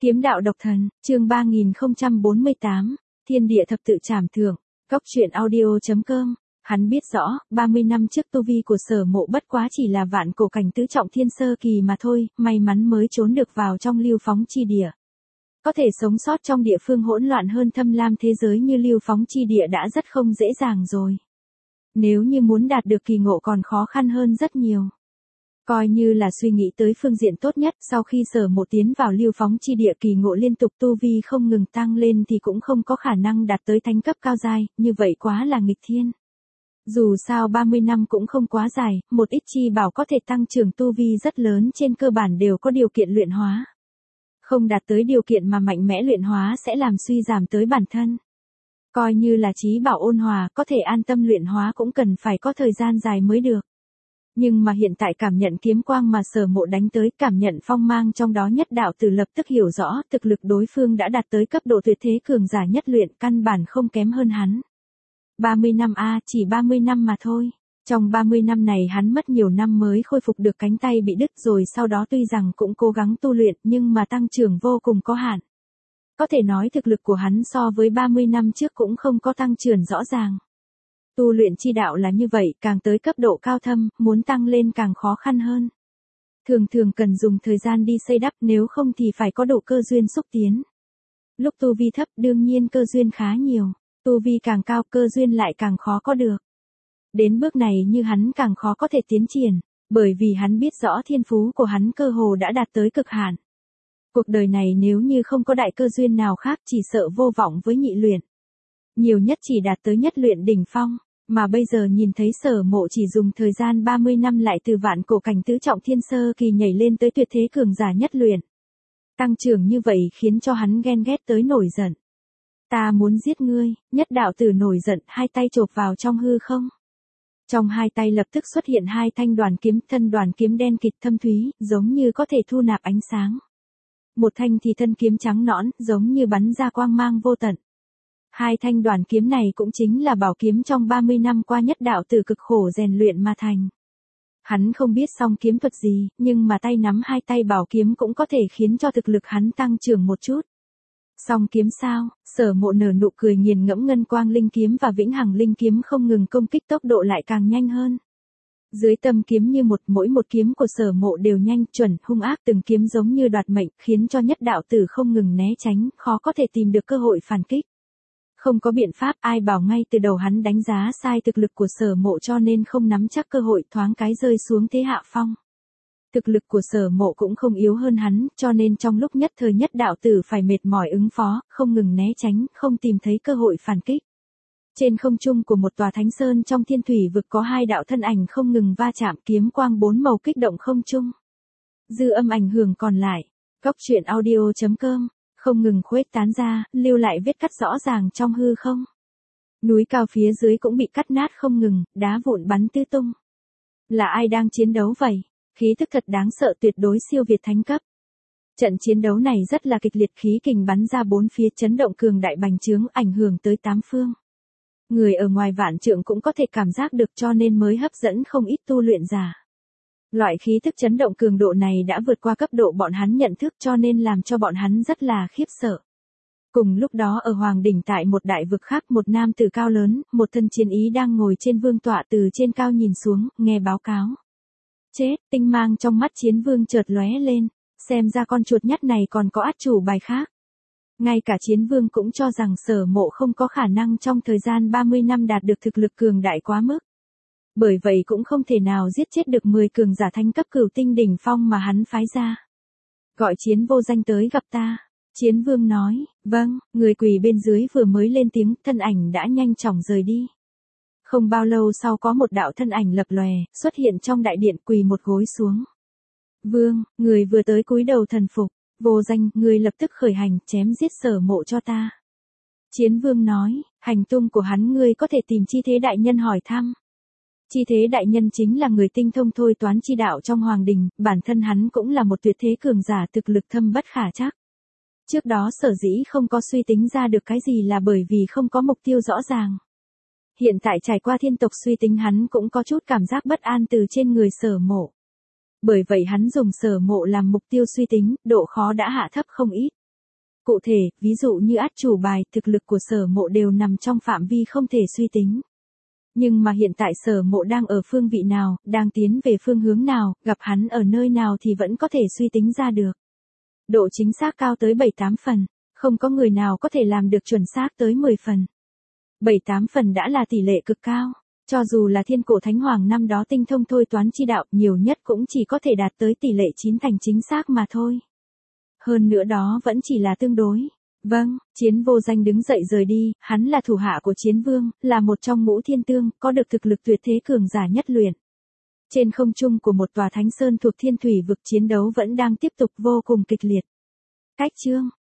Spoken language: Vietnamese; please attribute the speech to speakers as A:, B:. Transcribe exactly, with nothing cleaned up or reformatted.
A: Kiếm đạo độc thần, chương ba nghìn không trăm bốn mươi tám, Thiên địa thập tự trảm thượng, Cốc truyện audio chấm com. Hắn biết rõ, ba mươi năm trước tu vi của Sở Mộ bất quá chỉ là vạn cổ cảnh tứ trọng thiên sơ kỳ mà thôi, may mắn mới trốn được vào trong Lưu Phóng chi địa. Có thể sống sót trong địa phương hỗn loạn hơn thâm lam thế giới như Lưu Phóng chi địa đã rất không dễ dàng rồi. Nếu như muốn đạt được kỳ ngộ còn khó khăn hơn rất nhiều. Coi như là suy nghĩ tới phương diện tốt nhất, sau khi Sở Mộ tiến vào Lưu Phóng chi địa kỳ ngộ liên tục tu vi không ngừng tăng lên thì cũng không có khả năng đạt tới thánh cấp cao giai, như vậy quá là nghịch thiên. Dù sao ba mươi năm cũng không quá dài, một ít chi bảo có thể tăng trưởng tu vi rất lớn trên cơ bản đều có điều kiện luyện hóa. Không đạt tới điều kiện mà mạnh mẽ luyện hóa sẽ làm suy giảm tới bản thân. Coi như là chí bảo ôn hòa, có thể an tâm luyện hóa cũng cần phải có thời gian dài mới được. Nhưng mà hiện tại cảm nhận kiếm quang mà Sở Mộ đánh tới, cảm nhận phong mang trong đó nhất đạo tử lập tức hiểu rõ thực lực đối phương đã đạt tới cấp độ tuyệt thế cường giả nhất luyện, căn bản không kém hơn hắn. ba mươi năm a, chỉ ba mươi năm mà thôi. Trong ba mươi năm này hắn mất nhiều năm mới khôi phục được cánh tay bị đứt rồi sau đó tuy rằng cũng cố gắng tu luyện nhưng mà tăng trưởng vô cùng có hạn. Có thể nói thực lực của hắn so với ba mươi năm trước cũng không có tăng trưởng rõ ràng. Tu luyện chi đạo là như vậy, càng tới cấp độ cao thâm, muốn tăng lên càng khó khăn hơn. Thường thường cần dùng thời gian đi xây đắp, nếu không thì phải có độ cơ duyên xúc tiến. Lúc tu vi thấp đương nhiên cơ duyên khá nhiều, tu vi càng cao cơ duyên lại càng khó có được. Đến bước này như hắn càng khó có thể tiến triển, bởi vì hắn biết rõ thiên phú của hắn cơ hồ đã đạt tới cực hạn. Cuộc đời này nếu như không có đại cơ duyên nào khác chỉ sợ vô vọng với nhị luyện. Nhiều nhất chỉ đạt tới nhất luyện đỉnh phong, mà bây giờ nhìn thấy Sở Mộ chỉ dùng thời gian ba mươi năm lại từ vạn cổ cảnh tứ trọng thiên sơ kỳ nhảy lên tới tuyệt thế cường giả nhất luyện. Tăng trưởng như vậy khiến cho hắn ghen ghét tới nổi giận. Ta muốn giết ngươi, nhất đạo tử nổi giận, hai tay chộp vào trong hư không. Trong hai tay lập tức xuất hiện hai thanh đoàn kiếm, thân đoàn kiếm đen kịt thâm thúy, giống như có thể thu nạp ánh sáng. Một thanh thì thân kiếm trắng nõn, giống như bắn ra quang mang vô tận. Hai thanh đoàn kiếm này cũng chính là bảo kiếm trong ba mươi năm qua nhất đạo tử cực khổ rèn luyện mà thành. Hắn không biết song kiếm thuật gì, nhưng mà tay nắm hai tay bảo kiếm cũng có thể khiến cho thực lực hắn tăng trưởng một chút. Song kiếm sao? Sở Mộ nở nụ cười nghiền ngẫm, ngân quang linh kiếm và vĩnh hằng linh kiếm không ngừng công kích, tốc độ lại càng nhanh hơn. Dưới tâm kiếm như một, mỗi một kiếm của Sở Mộ đều nhanh, chuẩn, hung ác, từng kiếm giống như đoạt mệnh, khiến cho nhất đạo tử không ngừng né tránh, khó có thể tìm được cơ hội phản kích. Không có biện pháp, ai bảo ngay từ đầu hắn đánh giá sai thực lực của Sở Mộ cho nên không nắm chắc cơ hội, thoáng cái rơi xuống thế hạ phong. Thực lực của Sở Mộ cũng không yếu hơn hắn, cho nên trong lúc nhất thời nhất đạo tử phải mệt mỏi ứng phó, không ngừng né tránh, không tìm thấy cơ hội phản kích. Trên không trung của một tòa thánh sơn trong thiên thủy vực có hai đạo thân ảnh không ngừng va chạm, kiếm quang bốn màu kích động không trung. Dư âm ảnh hưởng còn lại, Cốc truyện audio chấm com, không ngừng khuếch tán ra, lưu lại vết cắt rõ ràng trong hư không. Núi cao phía dưới cũng bị cắt nát không ngừng, đá vụn bắn tứ tung. Là ai đang chiến đấu vậy? Khí thức thật đáng sợ, tuyệt đối siêu việt thánh cấp. Trận chiến đấu này rất là kịch liệt, khí kình bắn ra bốn phía, chấn động cường đại bành trướng, ảnh hưởng tới tám phương. Người ở ngoài vạn trượng cũng có thể cảm giác được cho nên mới hấp dẫn không ít tu luyện giả. Loại khí thức chấn động cường độ này đã vượt qua cấp độ bọn hắn nhận thức cho nên làm cho bọn hắn rất là khiếp sợ. Cùng lúc đó ở Hoàng Đỉnh tại một đại vực khác, một nam tử cao lớn, một thân chiến ý đang ngồi trên vương tọa từ trên cao nhìn xuống, nghe báo cáo. Chết, tinh mang trong mắt chiến vương chợt lóe lên, xem ra con chuột nhắt này còn có át chủ bài khác. Ngay cả chiến vương cũng cho rằng Sở Mộ không có khả năng trong thời gian ba mươi năm đạt được thực lực cường đại quá mức. Bởi vậy cũng không thể nào giết chết được mười cường giả thánh cấp cửu tinh đỉnh phong mà hắn phái ra. Gọi Chiến Vô Danh tới gặp ta. Chiến vương nói, vâng, người quỳ bên dưới vừa mới lên tiếng, thân ảnh đã nhanh chóng rời đi. Không bao lâu sau có một đạo thân ảnh lập lòe, xuất hiện trong đại điện, quỳ một gối xuống. Vương, người vừa tới cúi đầu thần phục. Vô Danh, người lập tức khởi hành, chém giết Sở Mộ cho ta. Chiến vương nói, hành tung của hắn ngươi có thể tìm Chi Thế Đại Nhân hỏi thăm. Chi Thế Đại Nhân chính là người tinh thông thôi toán chi đạo trong Hoàng Đình, bản thân hắn cũng là một tuyệt thế cường giả, thực lực thâm bất khả trắc. Trước đó sở dĩ không có suy tính ra được cái gì là bởi vì không có mục tiêu rõ ràng. Hiện tại trải qua thiên tộc suy tính, hắn cũng có chút cảm giác bất an từ trên người Sở Mộ. Bởi vậy hắn dùng Sở Mộ làm mục tiêu suy tính, độ khó đã hạ thấp không ít. Cụ thể, ví dụ như át chủ bài, thực lực của Sở Mộ đều nằm trong phạm vi không thể suy tính. Nhưng mà hiện tại Sở Mộ đang ở phương vị nào, đang tiến về phương hướng nào, gặp hắn ở nơi nào thì vẫn có thể suy tính ra được. Độ chính xác cao tới bảy tám phần, không có người nào có thể làm được chuẩn xác tới mười phần. bảy tám phần đã là tỷ lệ cực cao, cho dù là thiên cổ thánh hoàng năm đó tinh thông thôi toán chi đạo, nhiều nhất cũng chỉ có thể đạt tới tỷ lệ chín thành chính xác mà thôi. Hơn nữa đó vẫn chỉ là tương đối. Vâng, Chiến Vô Danh đứng dậy rời đi, hắn là thủ hạ của Chiến Vương, là một trong ngũ thiên tương, có được thực lực tuyệt thế cường giả nhất luyện. Trên không trung của một tòa thánh sơn thuộc thiên thủy vực, chiến đấu vẫn đang tiếp tục vô cùng kịch liệt. Cách chương